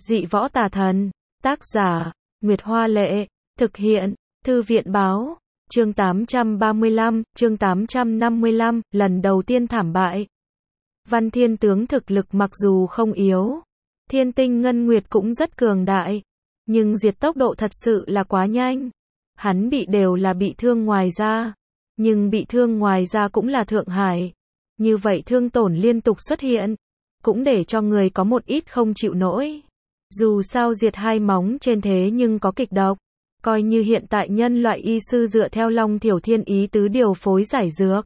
Dị võ tà thần. Tác giả, Nguyệt Hoa Lệ. Thực hiện, Thư viện Báo. Chương 835, chương 855, lần đầu tiên thảm bại. Văn Thiên Tướng thực lực mặc dù không yếu, Thiên Tinh Ngân Nguyệt cũng rất cường đại, nhưng diệt tốc độ thật sự là quá nhanh. Hắn bị đều là bị thương ngoài da, nhưng bị thương ngoài da cũng là thượng hải. Như vậy thương tổn liên tục xuất hiện, cũng để cho người có một ít không chịu nổi. Dù sao diệt hai móng trên thế nhưng có kịch độc. Coi như hiện tại nhân loại y sư dựa theo Long Thiểu Thiên ý tứ điều phối giải dược.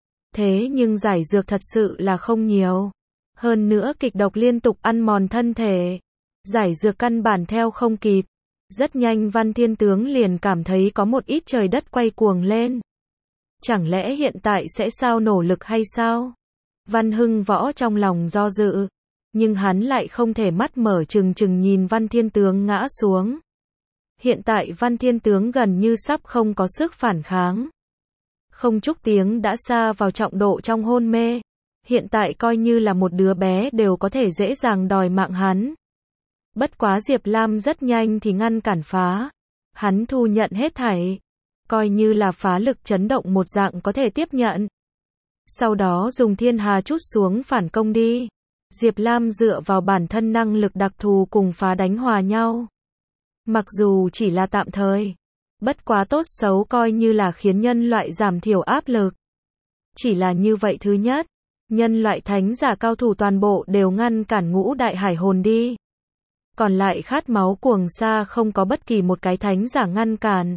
Thế nhưng giải dược thật sự là không nhiều. Hơn nữa kịch độc liên tục ăn mòn thân thể. Giải dược căn bản theo không kịp. Rất nhanh Văn Thiên Tướng liền cảm thấy có một ít trời đất quay cuồng lên. Chẳng lẽ hiện tại sẽ sao nổ lực hay sao? Văn Hưng Võ trong lòng do dự. Nhưng hắn lại không thể mắt mở trừng trừng nhìn Văn Thiên Tướng ngã xuống. Hiện tại Văn Thiên Tướng gần như sắp không có sức phản kháng. Không chút tiếng đã xa vào trọng độ trong hôn mê. Hiện tại coi như là một đứa bé đều có thể dễ dàng đòi mạng hắn. Bất quá Diệp Lam rất nhanh thì ngăn cản phá. Hắn thu nhận hết thảy. Coi như là phá lực chấn động một dạng có thể tiếp nhận. Sau đó dùng thiên hà chút xuống phản công đi. Diệp Lam dựa vào bản thân năng lực đặc thù cùng phá đánh hòa nhau. Mặc dù chỉ là tạm thời, bất quá tốt xấu coi như là khiến nhân loại giảm thiểu áp lực. Chỉ là như vậy thứ nhất, nhân loại thánh giả cao thủ toàn bộ đều ngăn cản ngũ đại hải hồn đi. Còn lại khát máu cuồng sa không có bất kỳ một cái thánh giả ngăn cản.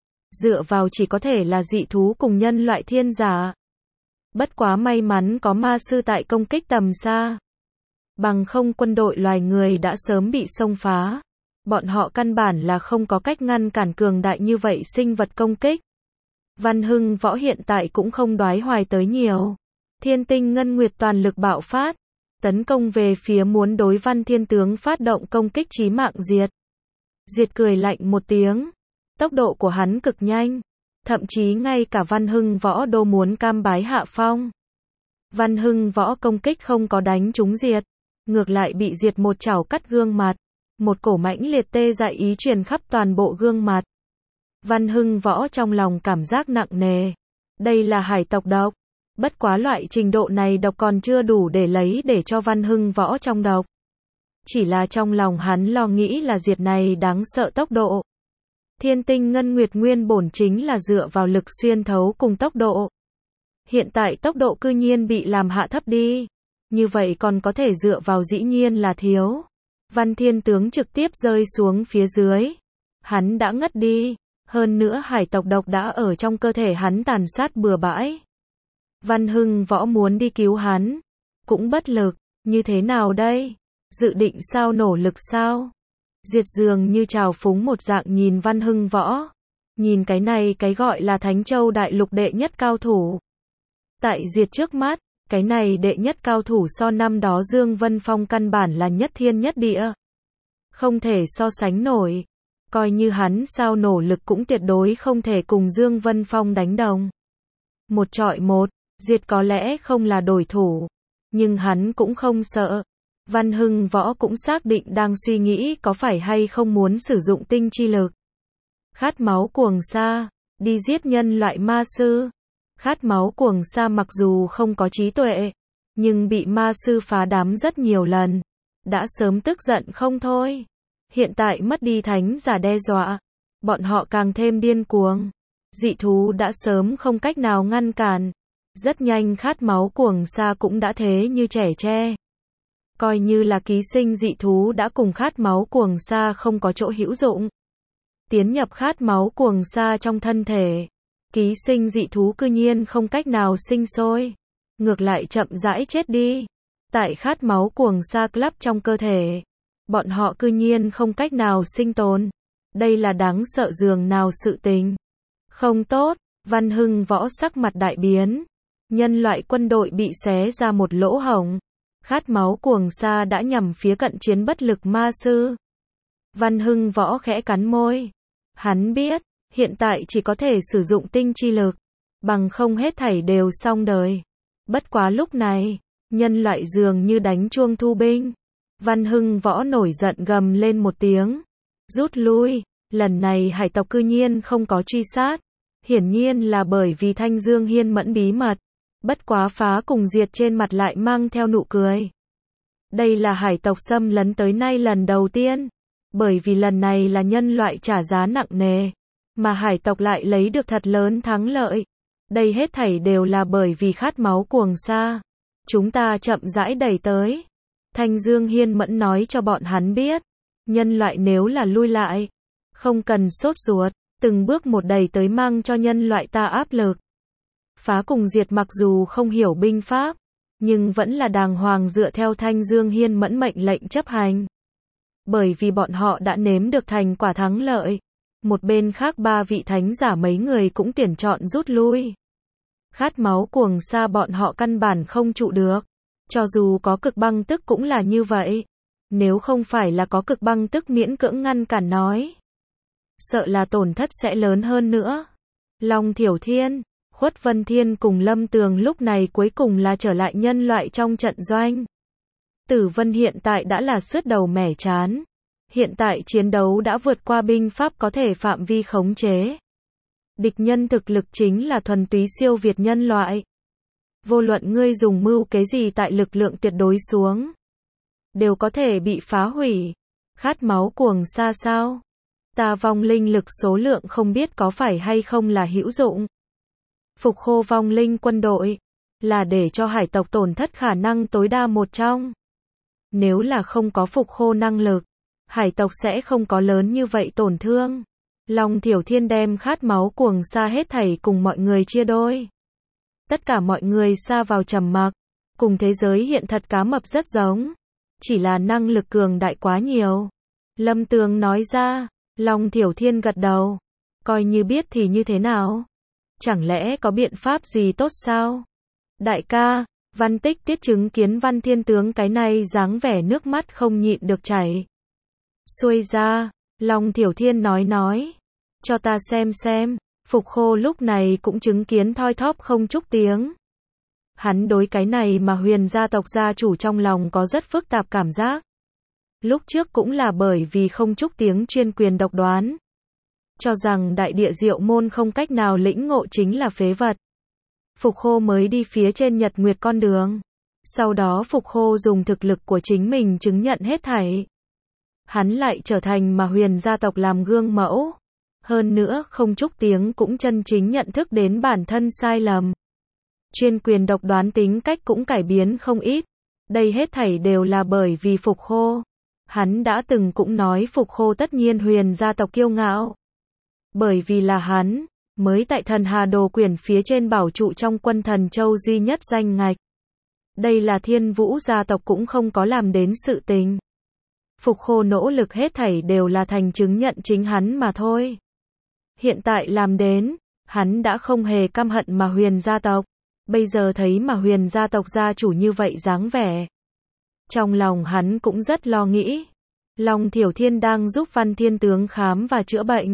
Dựa vào chỉ có thể là dị thú cùng nhân loại thiên giả. Bất quá may mắn có ma sư tại công kích tầm xa. Bằng không quân đội loài người đã sớm bị xông phá. Bọn họ căn bản là không có cách ngăn cản cường đại như vậy sinh vật công kích. Văn Hưng Võ hiện tại cũng không đoái hoài tới nhiều. Thiên Tinh Ngân Nguyệt toàn lực bạo phát, tấn công về phía muốn đối Văn Thiên Tướng phát động công kích chí mạng diệt. Diệt cười lạnh một tiếng. Tốc độ của hắn cực nhanh. Thậm chí ngay cả Văn Hưng Võ đô muốn cam bái hạ phong. Văn Hưng Võ công kích không có đánh trúng diệt. Ngược lại bị diệt một chảo cắt gương mặt. Một cổ mãnh liệt tê dại ý truyền khắp toàn bộ gương mặt. Văn Hưng Võ trong lòng cảm giác nặng nề. Đây là hải tộc độc. Bất quá loại trình độ này độc còn chưa đủ để lấy để cho Văn Hưng Võ trong độc. Chỉ là trong lòng hắn lo nghĩ là diệt này đáng sợ tốc độ. Thiên Tinh Ngân Nguyệt nguyên bổn chính là dựa vào lực xuyên thấu cùng tốc độ. Hiện tại tốc độ cư nhiên bị làm hạ thấp đi. Như vậy còn có thể dựa vào dĩ nhiên là thiếu. Văn Thiên Tướng trực tiếp rơi xuống phía dưới. Hắn đã ngất đi. Hơn nữa hải tộc độc đã ở trong cơ thể hắn tàn sát bừa bãi. Văn Hưng Võ muốn đi cứu hắn. Cũng bất lực. Như thế nào đây? Dự định sao nổ lực sao? Diệt dường như trào phúng một dạng nhìn Văn Hưng Võ. Nhìn cái này cái gọi là Thánh Châu Đại Lục đệ nhất cao thủ. Tại Diệt trước mắt. Cái này đệ nhất cao thủ so năm đó Dương Vân Phong căn bản là nhất thiên nhất địa. Không thể so sánh nổi. Coi như hắn sao nổ lực cũng tuyệt đối không thể cùng Dương Vân Phong đánh đồng. Một chọi một, Diệt có lẽ không là đối thủ. Nhưng hắn cũng không sợ. Văn Hưng Võ cũng xác định đang suy nghĩ có phải hay không muốn sử dụng tinh chi lực. Khát máu cuồng sa, đi giết nhân loại ma sư. Khát máu cuồng sa mặc dù không có trí tuệ, nhưng bị ma sư phá đám rất nhiều lần. Đã sớm tức giận không thôi. Hiện tại mất đi thánh giả đe dọa. Bọn họ càng thêm điên cuồng. Dị thú đã sớm không cách nào ngăn cản. Rất nhanh khát máu cuồng sa cũng đã thế như trẻ tre. Coi như là ký sinh dị thú đã cùng khát máu cuồng sa không có chỗ hữu dụng. Tiến nhập khát máu cuồng sa trong thân thể. Ký sinh dị thú cư nhiên không cách nào sinh sôi. Ngược lại chậm rãi chết đi. Tại khát máu cuồng sa club trong cơ thể. Bọn họ cư nhiên không cách nào sinh tồn. Đây là đáng sợ dường nào sự tình. Không tốt, Văn Hưng Võ sắc mặt đại biến. Nhân loại quân đội bị xé ra một lỗ hổng. Khát máu cuồng sa đã nhằm phía cận chiến bất lực ma sư. Văn Hưng Võ khẽ cắn môi. Hắn biết. Hiện tại chỉ có thể sử dụng tinh chi lực. Bằng không hết thảy đều xong đời. Bất quá lúc này, nhân loại dường như đánh chuông thu binh. Văn Hưng Võ nổi giận gầm lên một tiếng. Rút lui, lần này hải tộc cư nhiên không có truy sát. Hiển nhiên là bởi vì Thanh Dương Hiên Mẫn bí mật. Bất quá Phá cùng Diệt trên mặt lại mang theo nụ cười. Đây là hải tộc xâm lấn tới nay lần đầu tiên. Bởi vì lần này là nhân loại trả giá nặng nề. Mà hải tộc lại lấy được thật lớn thắng lợi. Đây hết thảy đều là bởi vì khát máu cuồng sa. Chúng ta chậm rãi đẩy tới. Thanh Dương Hiên Mẫn nói cho bọn hắn biết. Nhân loại nếu là lui lại. Không cần sốt ruột. Từng bước một đẩy tới mang cho nhân loại ta áp lực. Phá cùng Diệt mặc dù không hiểu binh pháp. Nhưng vẫn là đàng hoàng dựa theo Thanh Dương Hiên Mẫn mệnh lệnh chấp hành. Bởi vì bọn họ đã nếm được thành quả thắng lợi. Một bên khác 3 vị thánh giả mấy người cũng tuyển chọn rút lui. Khát máu cuồng sa bọn họ căn bản không trụ được. Cho dù có cực băng tức cũng là như vậy. Nếu không phải là có cực băng tức miễn cưỡng ngăn cản nói. Sợ là tổn thất sẽ lớn hơn nữa. Long Thiểu Thiên, Khuất Vân Thiên cùng Lâm Tường lúc này cuối cùng là trở lại nhân loại trong trận doanh. Tử Vân hiện tại đã là sứt đầu mẻ trán. Hiện tại chiến đấu đã vượt qua binh pháp có thể phạm vi khống chế. Địch nhân thực lực chính là thuần túy siêu việt nhân loại. Vô luận ngươi dùng mưu kế gì tại lực lượng tuyệt đối xuống. Đều có thể bị phá hủy. Khát máu cuồng sa sao? Ta vong linh lực số lượng không biết có phải hay không là hữu dụng. Phục khô vong linh quân đội. Là để cho hải tộc tổn thất khả năng tối đa một trong. Nếu là không có phục khô năng lực. Hải tộc sẽ không có lớn như vậy tổn thương. Long Thiểu Thiên đem khát máu cuồng sa hết thảy cùng mọi người chia đôi. Tất cả mọi người sa vào trầm mặc. Cùng thế giới hiện thật cá mập rất giống. Chỉ là năng lực cường đại quá nhiều. Lâm Tường nói ra. Long Thiểu Thiên gật đầu. Coi như biết thì như thế nào? Chẳng lẽ có biện pháp gì tốt sao? Đại ca, Văn Tích Tiết chứng kiến Văn Thiên Tướng cái này dáng vẻ nước mắt không nhịn được chảy. Xuôi ra, Long Thiểu Thiên nói. Cho ta xem. Phục khô lúc này cũng chứng kiến thoi thóp không chúc tiếng. Hắn đối cái này mà Huyền gia tộc gia chủ trong lòng có rất phức tạp cảm giác. Lúc trước cũng là bởi vì không chúc tiếng chuyên quyền độc đoán. Cho rằng đại địa diệu môn không cách nào lĩnh ngộ chính là phế vật. Phục khô mới đi phía trên nhật nguyệt con đường. Sau đó Phục khô dùng thực lực của chính mình chứng nhận hết thảy. Hắn lại trở thành mà Huyền gia tộc làm gương mẫu. Hơn nữa không chúc tiếng cũng chân chính nhận thức đến bản thân sai lầm. Chuyên quyền độc đoán tính cách cũng cải biến không ít. Đây hết thảy đều là bởi vì Phục khô. Hắn đã từng cũng nói Phục khô tất nhiên Huyền gia tộc kiêu ngạo. Bởi vì là hắn, mới tại thần hà đồ quyển phía trên bảo trụ trong quân thần châu duy nhất danh ngạch. Đây là Thiên Vũ gia tộc cũng không có làm đến sự tình. Phục khô nỗ lực hết thảy đều là thành chứng nhận chính hắn mà thôi. Hiện tại làm đến, hắn đã không hề căm hận mà Huyền gia tộc. Bây giờ thấy mà Huyền gia tộc gia chủ như vậy dáng vẻ. Trong lòng hắn cũng rất lo nghĩ. Long Thiểu Thiên đang giúp Văn Thiên Tướng khám và chữa bệnh.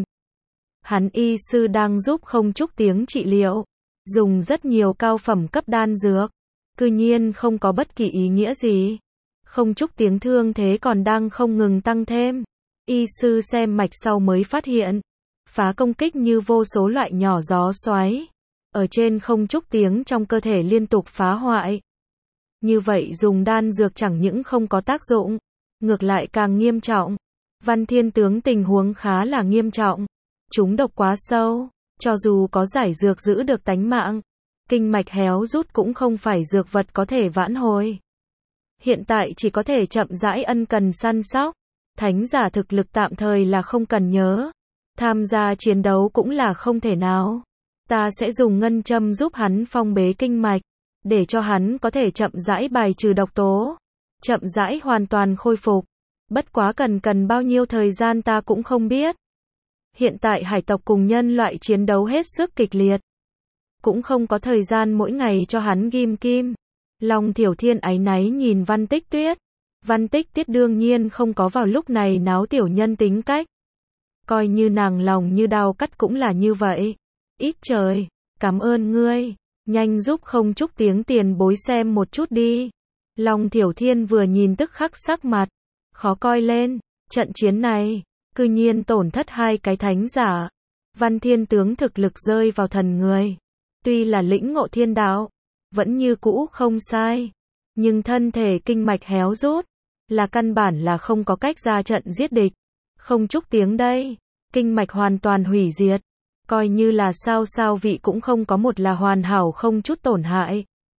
Hắn y sư đang giúp không chúc tiếng trị liệu. Dùng rất nhiều cao phẩm cấp đan dược. Cư nhiên không có bất kỳ ý nghĩa gì. Không chúc tiếng thương thế còn đang không ngừng tăng thêm. Y sư xem mạch sau mới phát hiện. Phá công kích như vô số loại nhỏ gió xoáy. Ở trên không chúc tiếng trong cơ thể liên tục phá hoại. Như vậy dùng đan dược chẳng những không có tác dụng. Ngược lại càng nghiêm trọng. Văn Thiên Tướng tình huống khá là nghiêm trọng. Chúng độc quá sâu. Cho dù có giải dược giữ được tánh mạng. Kinh mạch héo rút cũng không phải dược vật có thể vãn hồi. Hiện tại chỉ có thể chậm rãi ân cần săn sóc. Thánh giả thực lực tạm thời là không cần nhớ. Tham gia chiến đấu cũng là không thể nào. Ta sẽ dùng ngân châm giúp hắn phong bế kinh mạch. Để cho hắn có thể chậm rãi bài trừ độc tố. Chậm rãi hoàn toàn khôi phục. Bất quá cần bao nhiêu thời gian ta cũng không biết. Hiện tại hải tộc cùng nhân loại chiến đấu hết sức kịch liệt. Cũng không có thời gian mỗi ngày cho hắn ghim kim. Long Thiểu Thiên áy náy nhìn Văn Tích Tuyết. Văn Tích Tuyết đương nhiên không có vào lúc này náo tiểu nhân tính cách. Coi như nàng lòng như đao cắt cũng là như vậy. Ít trời, cảm ơn ngươi. Nhanh giúp không chúc tiếng tiền bối xem một chút đi. Long Thiểu Thiên vừa nhìn tức khắc sắc mặt. khó coi lên. Trận chiến này, cư nhiên tổn thất 2 cái thánh giả. Văn Thiên tướng thực lực rơi vào thần người. Tuy là lĩnh ngộ thiên đạo, vẫn như cũ không sai. Nhưng thân thể kinh mạch héo rút, là căn bản là không có cách ra trận giết địch. Không chút tiếng đây, kinh mạch hoàn toàn hủy diệt. Coi như là sao vị cũng không có một là hoàn hảo không chút tổn hại.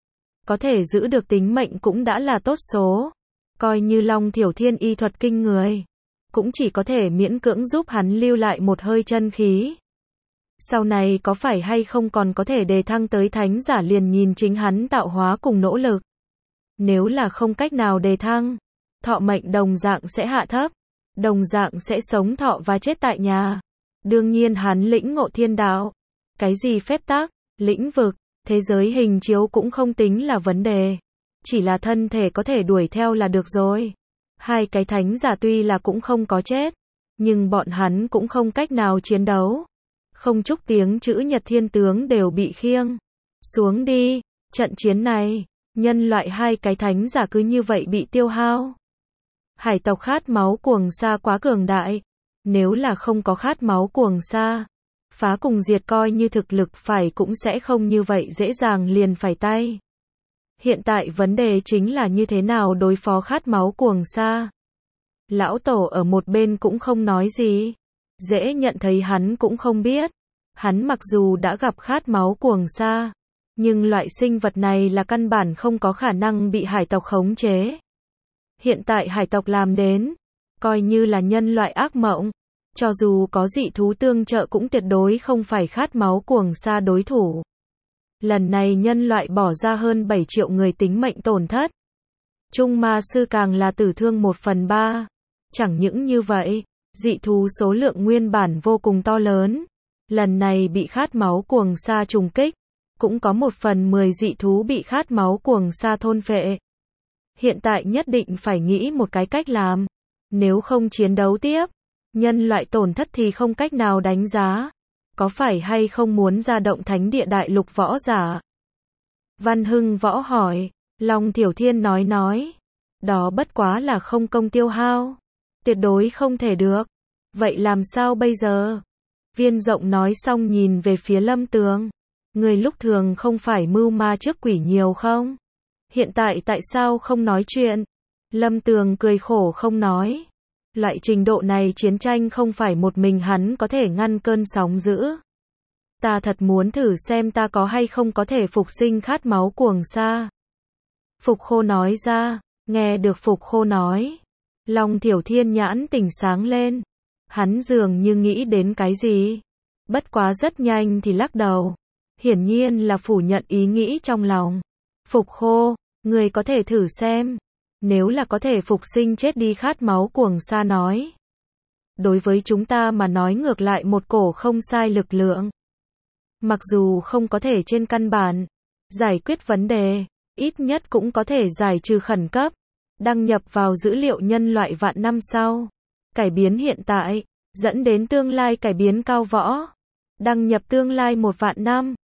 Có thể giữ được tính mệnh cũng đã là tốt số. Coi như Long Thiểu Thiên y thuật kinh người, cũng chỉ có thể miễn cưỡng giúp hắn lưu lại một hơi chân khí. Sau này có phải hay không còn có thể đề thăng tới thánh giả liền nhìn chính hắn tạo hóa cùng nỗ lực. Nếu là không cách nào đề thăng, thọ mệnh đồng dạng sẽ hạ thấp, đồng dạng sẽ sống thọ và chết tại nhà. Đương nhiên hắn lĩnh ngộ thiên đạo, cái gì phép tắc, lĩnh vực, thế giới hình chiếu cũng không tính là vấn đề. Chỉ là thân thể có thể đuổi theo là được rồi. 2 cái thánh giả tuy là cũng không có chết, nhưng bọn hắn cũng không cách nào chiến đấu. Không chút tiếng chữ Nhật Thiên tướng đều bị khiêng xuống đi. Trận chiến này, nhân loại 2 cái thánh giả cứ như vậy bị tiêu hao. Hải tộc khát máu cuồng sa quá cường đại. Nếu là không có khát máu cuồng sa, phá cùng diệt coi như thực lực phải cũng sẽ không như vậy dễ dàng liền phải tay. Hiện tại vấn đề chính là như thế nào đối phó khát máu cuồng sa. Lão Tổ ở một bên cũng không nói gì. Dễ nhận thấy hắn cũng không biết. Hắn mặc dù đã gặp khát máu cuồng sa, nhưng loại sinh vật này là căn bản không có khả năng bị hải tộc khống chế. Hiện tại hải tộc làm đến, coi như là nhân loại ác mộng. Cho dù có dị thú tương trợ cũng tuyệt đối không phải khát máu cuồng sa đối thủ. Lần này nhân loại bỏ ra hơn 7 triệu người tính mệnh tổn thất. Trung ma sư càng là tử thương 1/3. Chẳng những như vậy, dị thú số lượng nguyên bản vô cùng to lớn. Lần này bị khát máu cuồng sa trùng kích, cũng có 1/10 dị thú bị khát máu cuồng sa thôn phệ. Hiện tại nhất định phải nghĩ một cái cách làm. Nếu không chiến đấu tiếp, nhân loại tổn thất thì không cách nào đánh giá. Có phải hay không muốn ra động thánh địa đại lục võ giả? Văn Hưng Võ hỏi. Long Thiểu Thiên nói. Đó bất quá là không công tiêu hao. Tuyệt đối không thể được. Vậy làm sao bây giờ? Viên Rộng nói xong nhìn về phía Lâm Tường. Người lúc thường không phải mưu ma trước quỷ nhiều không? Hiện tại tại sao không nói chuyện? Lâm Tường cười khổ không nói. Loại trình độ này chiến tranh không phải một mình hắn có thể ngăn cơn sóng dữ. Ta thật muốn thử xem ta có hay không có thể phục sinh khát máu cuồng sa. Phục Khô nói ra. Nghe được Phục Khô nói, Long Thiểu Thiên nhãn tỉnh sáng lên. Hắn dường như nghĩ đến cái gì. Bất quá rất nhanh thì lắc đầu. Hiển nhiên là phủ nhận ý nghĩ trong lòng. Phục Khô, người có thể thử xem. Nếu là có thể phục sinh chết đi khát máu cuồng sa nói. Đối với chúng ta mà nói ngược lại một cổ không sai lực lượng. Mặc dù không có thể trên căn bản giải quyết vấn đề, ít nhất cũng có thể giải trừ khẩn cấp. Đăng nhập vào dữ liệu nhân loại vạn năm sau. Cải biến hiện tại, dẫn đến tương lai cải biến cao võ. Đăng nhập tương lai 1 vạn năm.